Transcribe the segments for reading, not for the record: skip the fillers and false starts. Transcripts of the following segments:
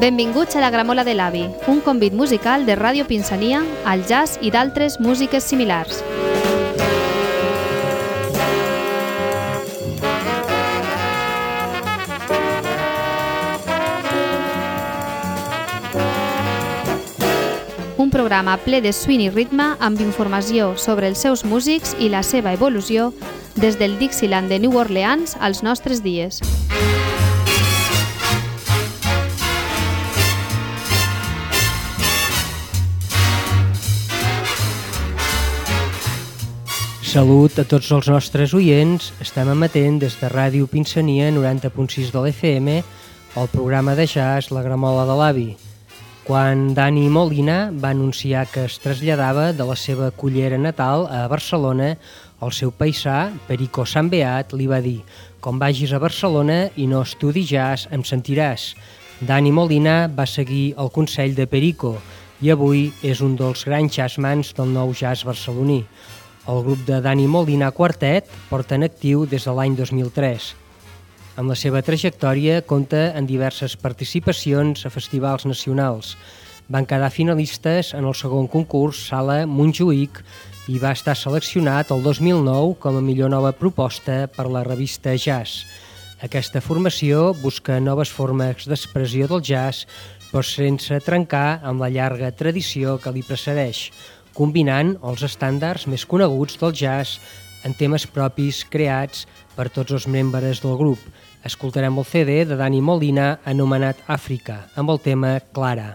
Benvinguts a la Gramola de l'Avi, un convit musical de Ràdio Pinsania, al jazz i d'altres músiques similars. Un programa ple de swing i ritme amb informació sobre els seus músics i la seva evolució des del Dixieland de New Orleans als nostres dies. Salut a tots els nostres oients. Estem emetent des de Ràdio Pinsania 90.6 de l'FM el programa de jazz La Gramola de l'Avi. Quan Dani Molina va anunciar que es traslladava de la seva cullera natal a Barcelona, el seu paisà, Perico Sambeat, li va dir: «Com vagis a Barcelona i no estudi jazz, em sentiràs». Dani Molina va seguir el consell de Perico i avui és un dels grans jazzmans del nou jazz barceloní. El grup de Dani Molina Quartet porta en actiu des de l'any 2003. Amb la seva trajectòria compta en diverses participacions a festivals nacionals. Van quedar finalistes en el segon concurs Sala Montjuïc i va estar seleccionat el 2009 com a millor nova proposta per la revista Jazz. Aquesta formació busca noves formes d'expressió del jazz, però sense trencar amb la llarga tradició que li precedeix, combinant els estàndards més coneguts del jazz en temes propis creats per tots els membres del grup. Escoltarem el CD de Dani Molina anomenat Àfrica, amb el tema Clara.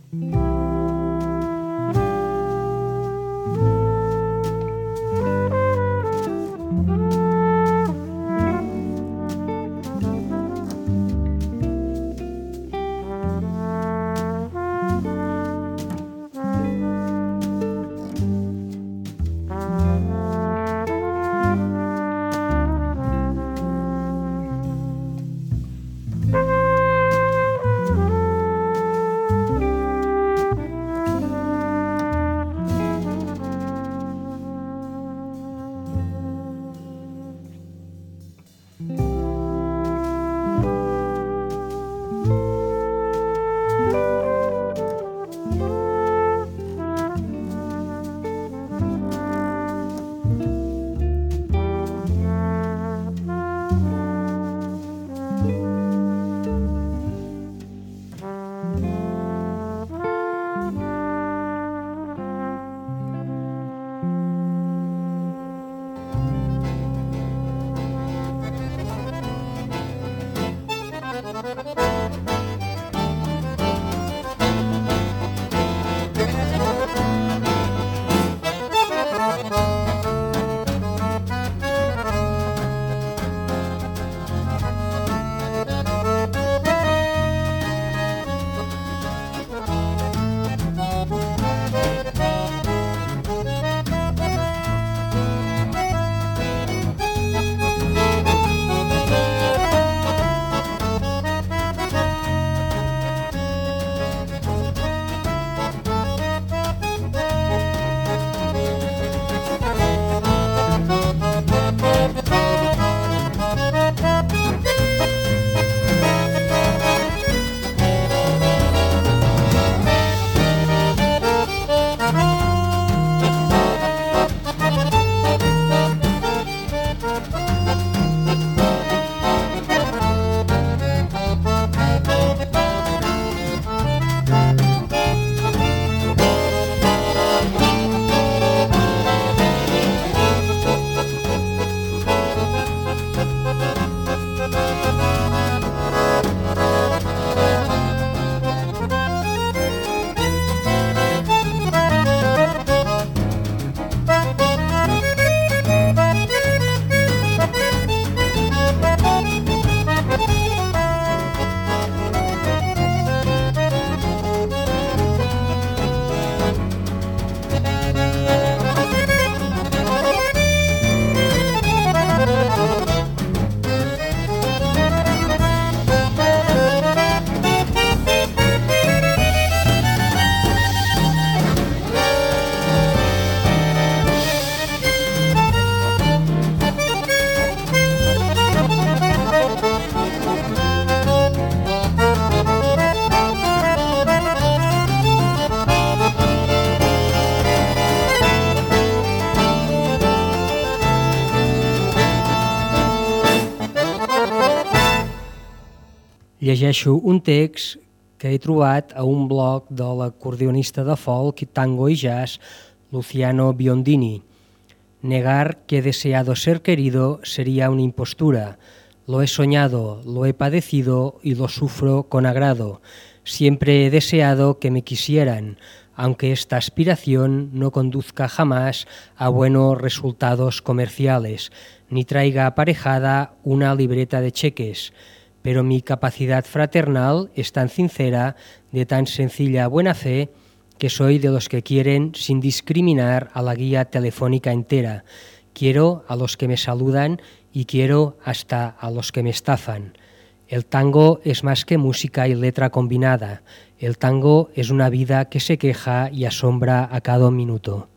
Llegeixo un text que he trobat a un blog de l'acordeonista de folk, tango y jazz, Luciano Biondini. Negar que he deseado ser querido sería una impostura. Lo he soñado, lo he padecido y lo sufro con agrado. Siempre he deseado que me quisieran, aunque esta aspiración no conduzca jamás a buenos resultados comerciales, ni traiga aparejada una libreta de cheques. Pero mi capacidad fraternal es tan sincera, de tan sencilla buena fe, que soy de los que quieren sin discriminar a la guía telefónica entera. Quiero a los que me saludan y quiero hasta a los que me estafan. El tango es más que música y letra combinada. El tango es una vida que se queja y asombra a cada minuto.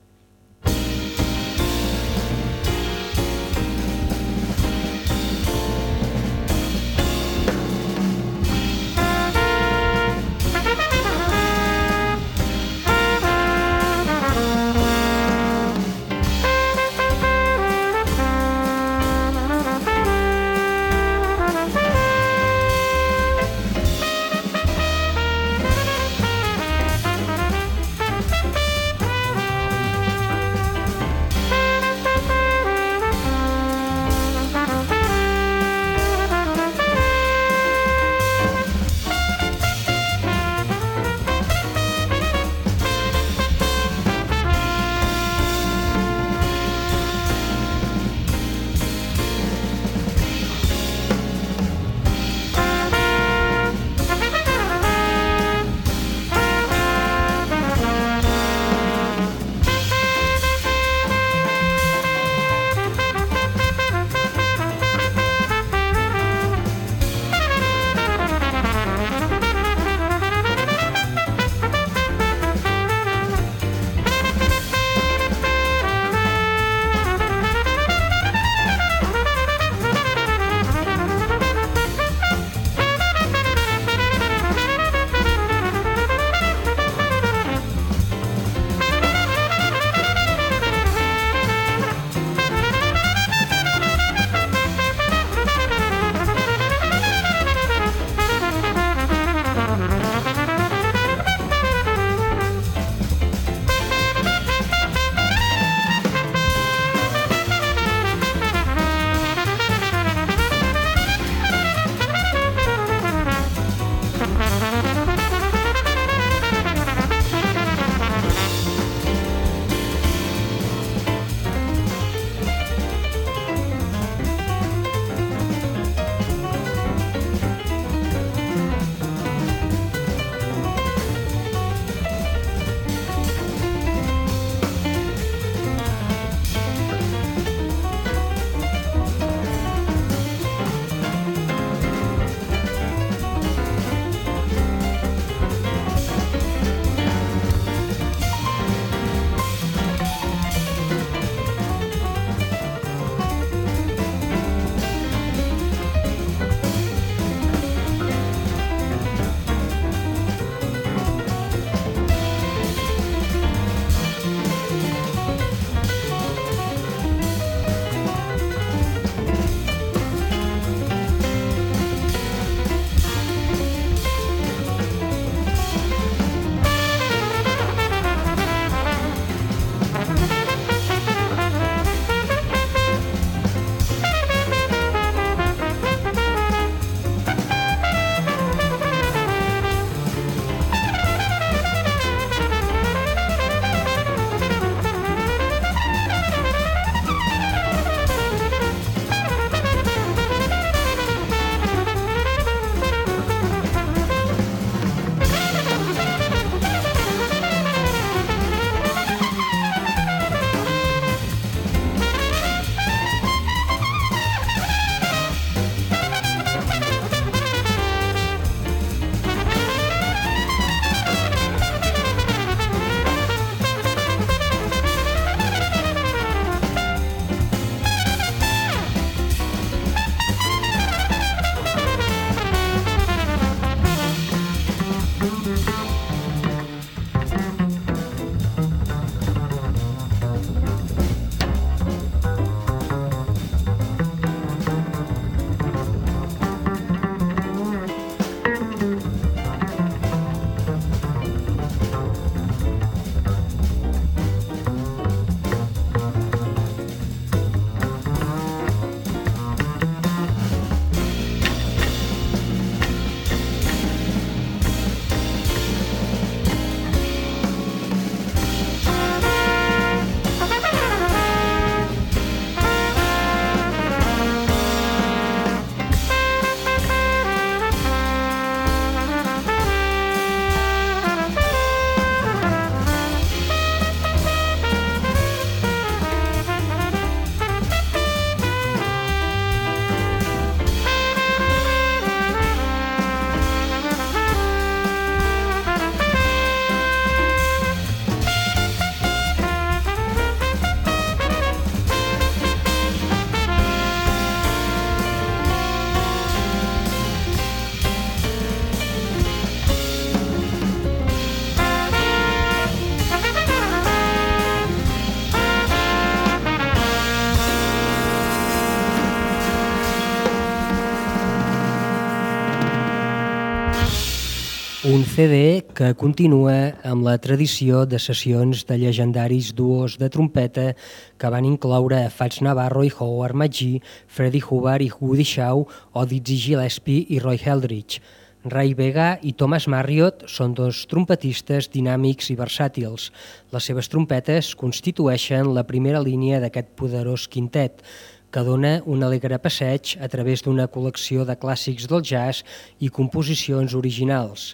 CD que continua amb la tradició de sessions de llegendaris duos de trompeta que van incloure Fats Navarro i Howard McGhee, Freddie Hubbard i Woody Shaw o Dizzy Gillespie i Roy Eldridge. Ray Vega i Thomas Marriott són dos trompetistes dinàmics i versàtils. Les seves trompetes constitueixen la primera línia d'aquest poderós quintet, que dona un alegre passeig a través d'una col·lecció de clàssics del jazz i composicions originals.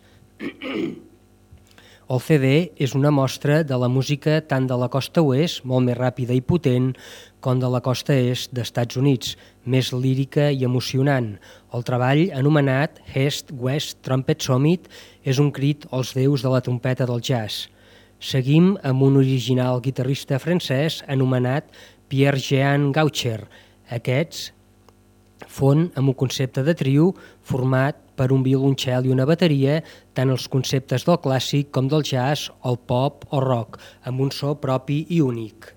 El CD és una mostra de la música tant de la costa oest, molt més ràpida i potent, com de la costa est d'Estats Units, més lírica i emocionant. El treball, anomenat East West Trumpet Summit, és un crit als déus de la trompeta del jazz. Seguim amb un original guitarrista francès anomenat Pierre-Jean Gaucher. Aquests fon amb un concepte de trio format per un violoncel i una bateria, tant els conceptes del clàssic com del jazz, el pop o rock, amb un so propi i únic.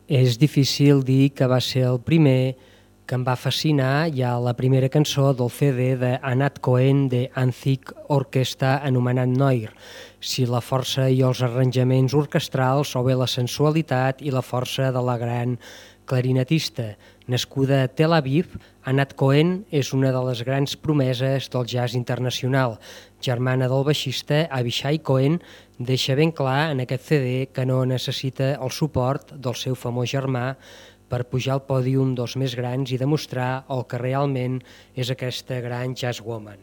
És difícil dir que va ser el primer que em va fascinar ja la primera cançó del CD d'Anat Cohen de Antic Orquestra anomenat Noir, si la força i els arranjaments orquestrals o bé la sensualitat i la força de la gran clarinetista. Nascuda a Tel Aviv, Anat Cohen és una de les grans promeses del jazz internacional. Germana del baixista Avishai Cohen, deixa ben clar en aquest CD que no necessita el suport del seu famós germà per pujar al pòdium dels més grans i demostrar el que realment és aquesta gran jazzwoman.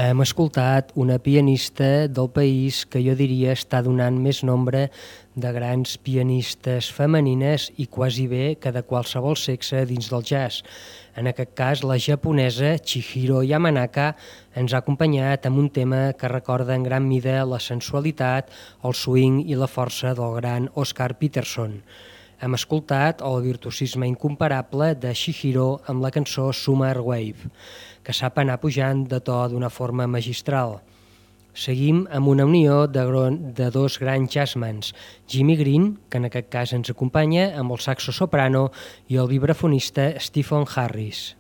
hem escoltat una pianista del país que jo diria està donant més nombre de grans pianistes femenines i quasi bé que de qualsevol sexe dins del jazz. En aquest cas, la japonesa Chihiro Yamanaka ens ha acompanyat amb un tema que recorda en gran mida la sensualitat, el swing i la força del gran Oscar Peterson. Hem escoltat el virtuosisme incomparable de Chihiro amb la cançó Summer Wave, que sap anar pujant de to d'una forma magistral. Seguim amb una unió de dos grans jazzmans, Jimmy Green, que en aquest cas ens acompanya, amb el saxo soprano, i el vibrafonista Stephen Harris.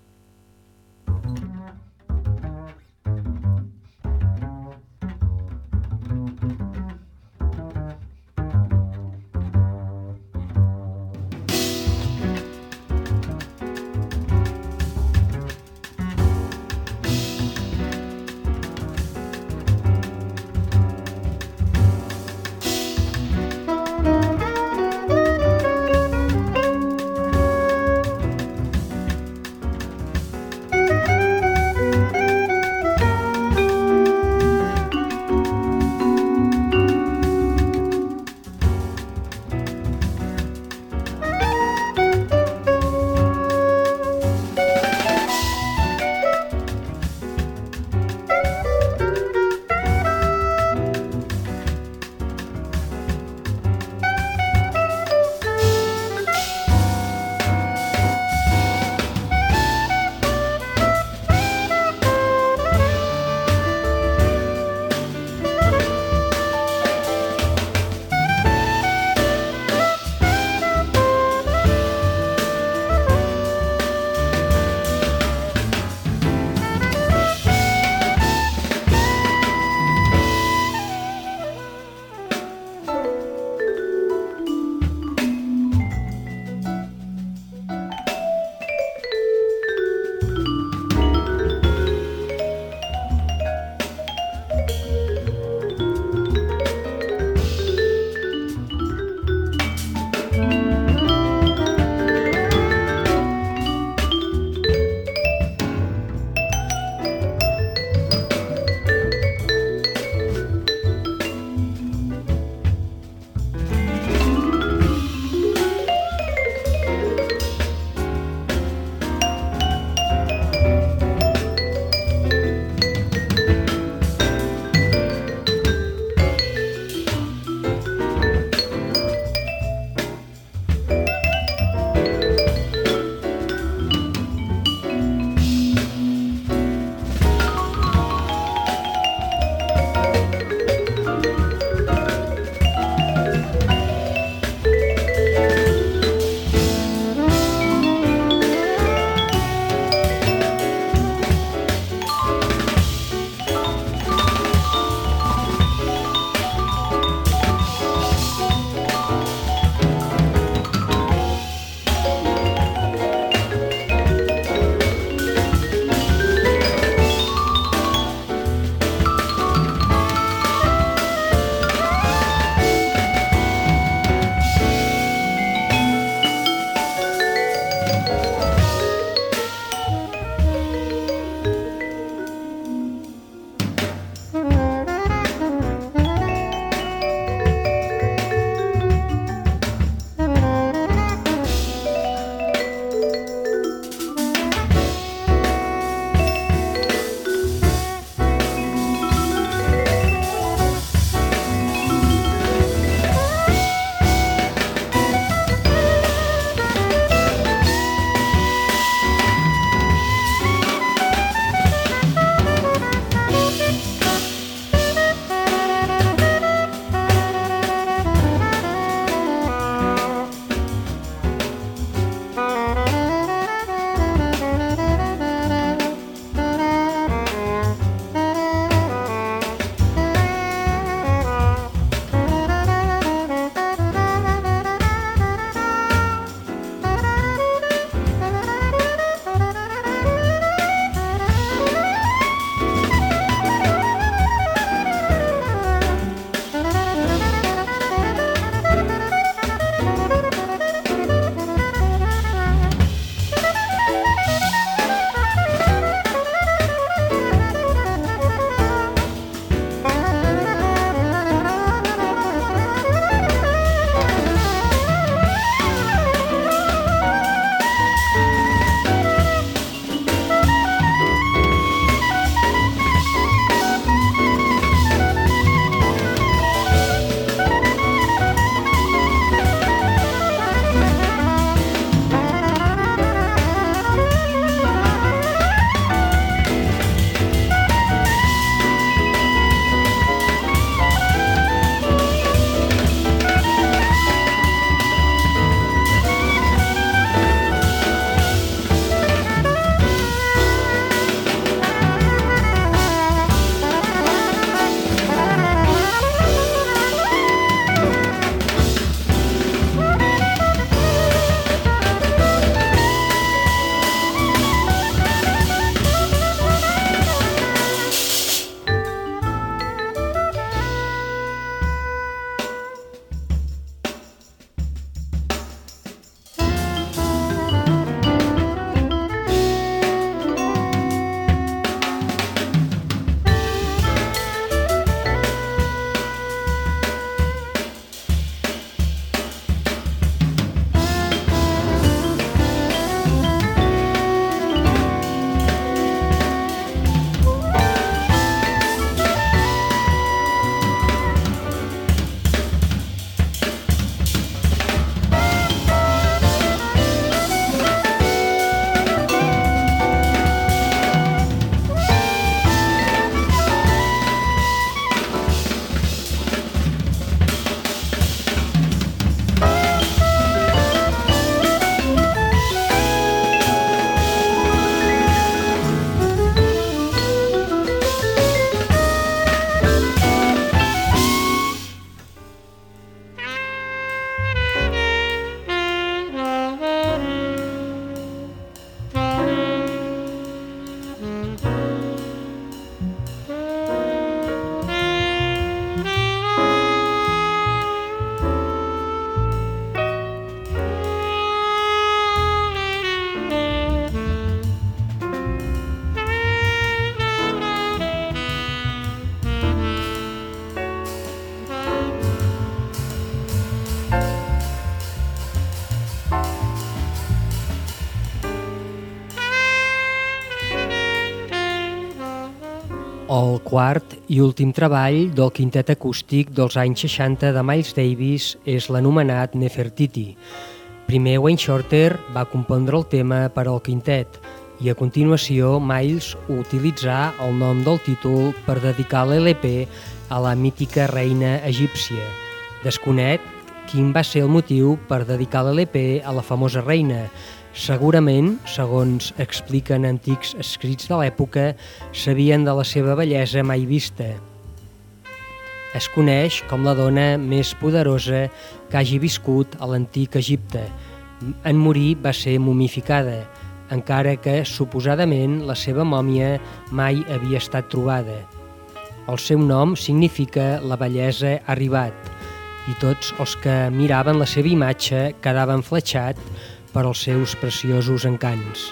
quart i últim treball del quintet acústic dels anys 60 de Miles Davis és l'anomenat Nefertiti. Primer Wayne Shorter va compondre el tema per al quintet i a continuació Miles utilitzà el nom del títol per dedicar l'LP a la mítica reina egípcia. Desconec quin va ser el motiu per dedicar l'LP a la famosa reina. Segurament, segons expliquen antics escrits de l'època, sabien de la seva bellesa mai vista. Es coneix com la dona més poderosa que hagi viscut a l'antic Egipte. En morir va ser momificada, encara que suposadament la seva mòmia mai havia estat trobada. El seu nom significa la bellesa ha arribat, i tots els que miraven la seva imatge quedaven fletxats per als seus preciosos encants.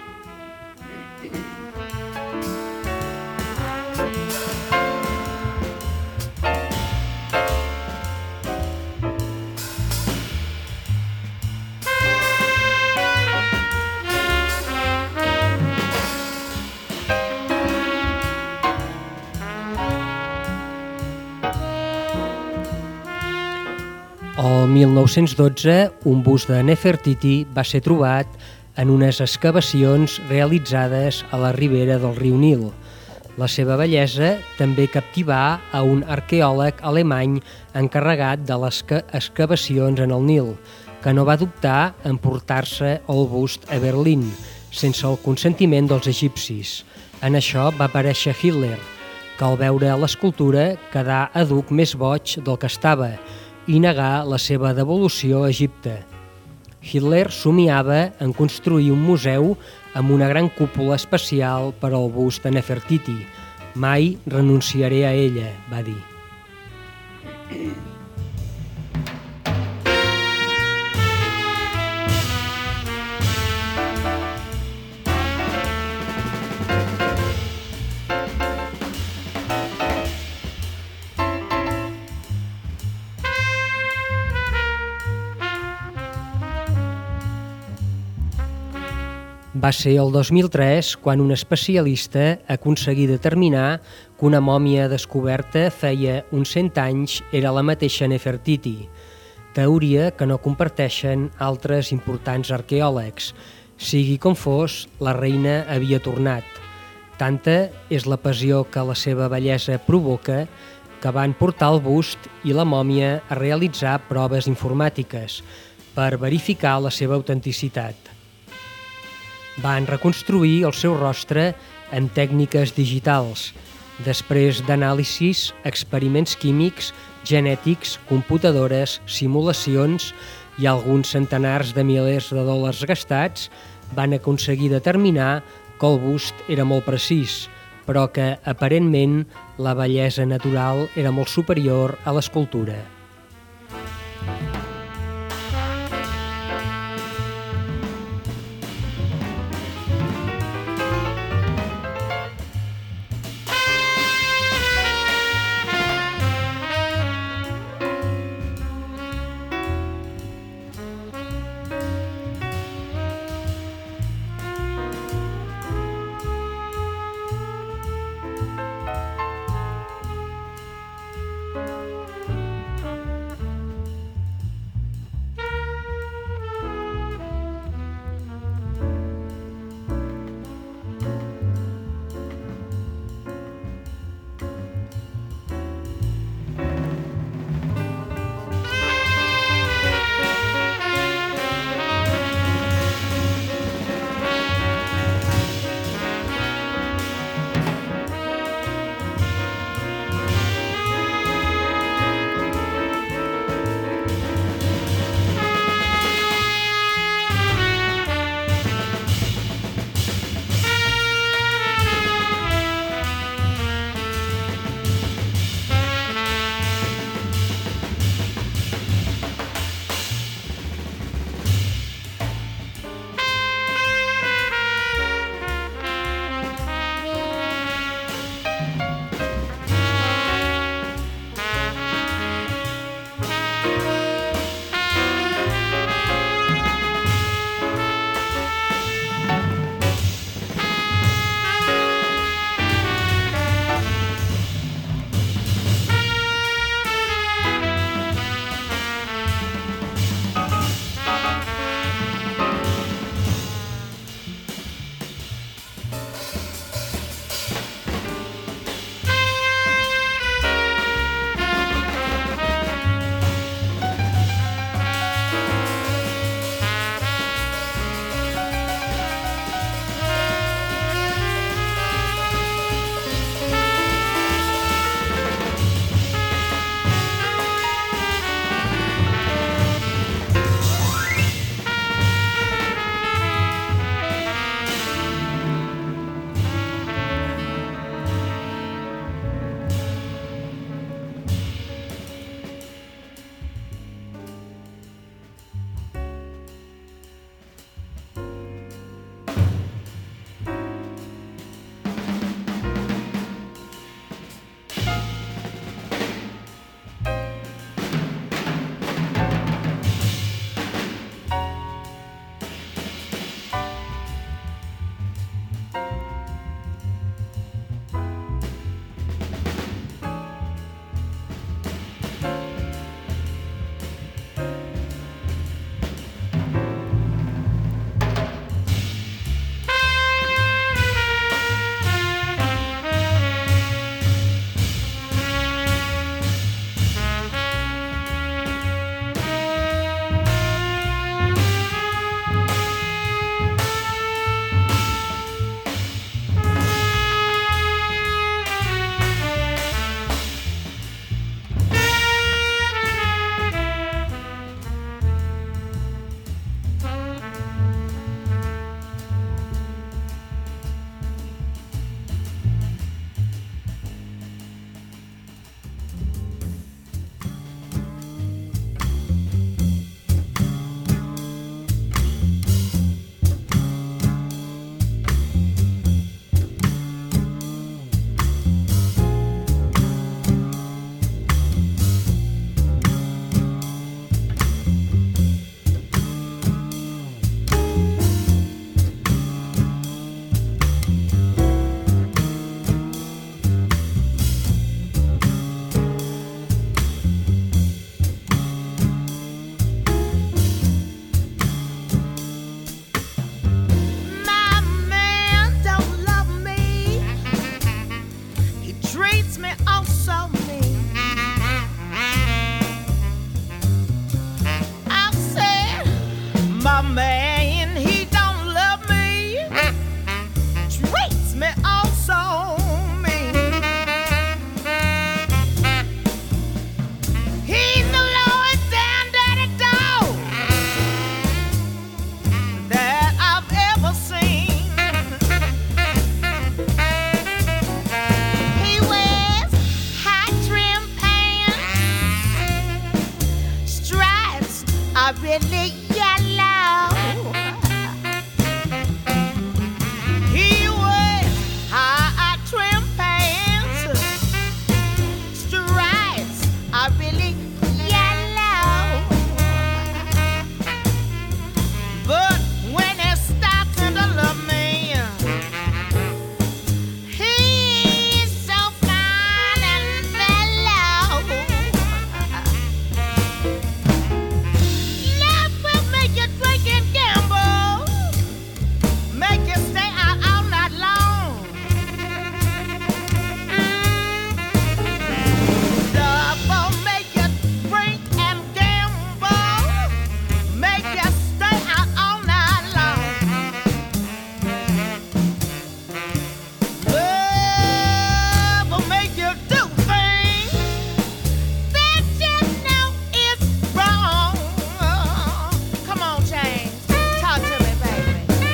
El 1912, un bust de Nefertiti va ser trobat en unes excavacions realitzades a la ribera del riu Nil. La seva bellesa també captivà a un arqueòleg alemany encarregat de les excavacions en el Nil, que no va dubtar en portar-se el bust a Berlín, sense el consentiment dels egipcis. En això va aparèixer Hitler, que al veure l'escultura quedà àdhuc més boig del que estava, i negar la seva devolució a Egipte. Hitler somiava en construir un museu amb una gran cúpula especial per al bust de Nefertiti. Mai renunciaré a ella, va dir. Va ser el 2003 quan un especialista aconseguí determinar que una mòmia descoberta feia uns 100 anys era la mateixa Nefertiti, teoria que no comparteixen altres importants arqueòlegs. Sigui com fos, la reina havia tornat. Tanta és la passió que la seva bellesa provoca que van portar el bust i la mòmia a realitzar proves informàtiques per verificar la seva autenticitat. Van reconstruir el seu rostre amb tècniques digitals, després d'anàlisis, experiments químics, genètics, computadores, simulacions i alguns centenars de milers de dòlars gastats, van aconseguir determinar que el bust era molt precís, però que, aparentment, la bellesa natural era molt superior a l'escultura. are really yellow. He wears high trim pants, stripes are really yellow. But when he stops to love me, he's so fine and mellow. Love will make you drink and gamble, make you stay out all night long. Love will make you drink and gamble, make you stay out all night long. Love will make you do things that you know is wrong. Come on, James, talk to me, baby.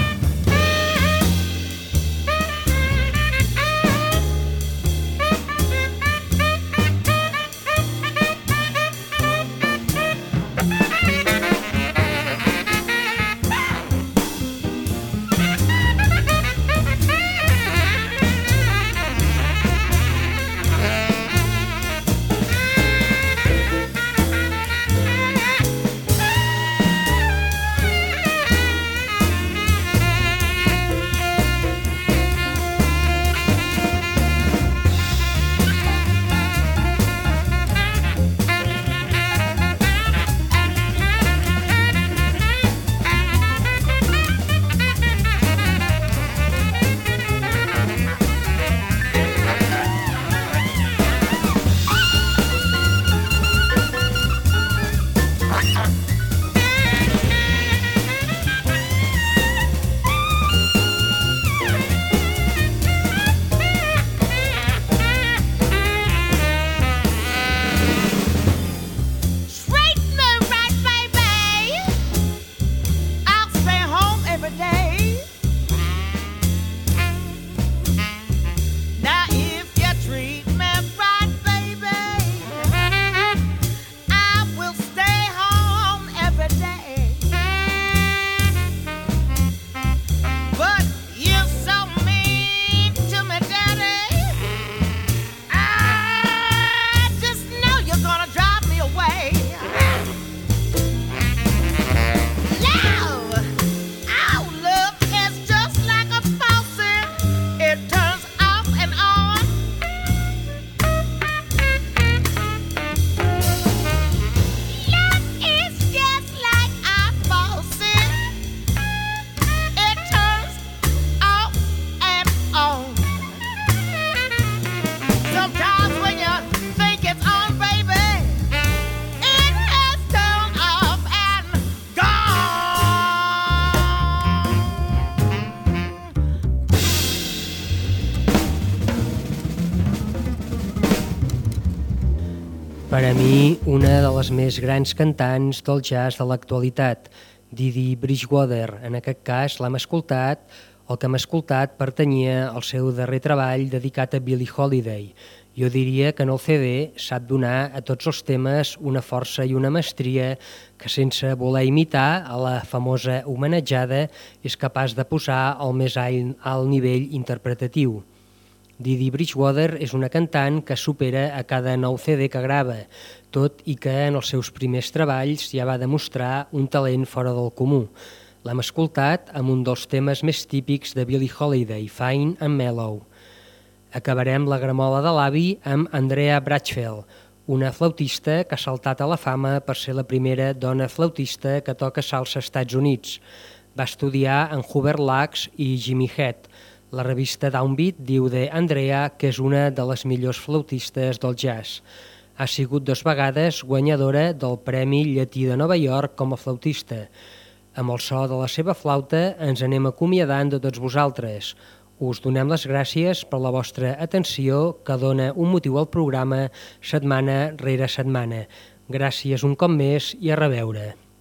Treat me right, baby. I'll stay home every day. Now if you treat me right, baby, I will stay home every day. But you're so mean to me, Daddy. I just know you're gonna drive me away. Love, our love is just like a faucet. It turns off and on. Love is just like a faucet. It turns off and on. Sometimes when you think it's on, baby, it has turned off and gone. Per a mi, una de les més grans cantants del jazz de l'actualitat, Didi Bridgewater. En aquest cas l'hem escoltat, el que hem escoltat pertanyia al seu darrer treball dedicat a Billie Holiday. Jo diria que en el CD sap donar a tots els temes una força i una mestria que, sense voler imitar a la famosa homenatjada, és capaç de posar al més alt nivell interpretatiu. Didi Bridgewater és una cantant que supera a cada nou CD que grava, tot i que en els seus primers treballs ja va demostrar un talent fora del comú. L'hem escoltat amb un dels temes més típics de Billie Holiday, Fine and Mellow. Acabarem la gramola de l'avi amb Andrea Bradfield, una flautista que ha saltat a la fama per ser la primera dona flautista que toca salsa als Estats Units. Va estudiar en Hubert Lux i Jimmy Head. La revista Downbeat diu d'Andrea que és una de les millors flautistes del jazz. Ha sigut 2 vegades guanyadora del Premi Llatí de Nova York com a flautista. Amb el so de la seva flauta ens anem acomiadant de tots vosaltres. Us donem les gràcies per la vostra atenció, que dona un motiu al programa setmana rere setmana. Gràcies un cop més i a reveure.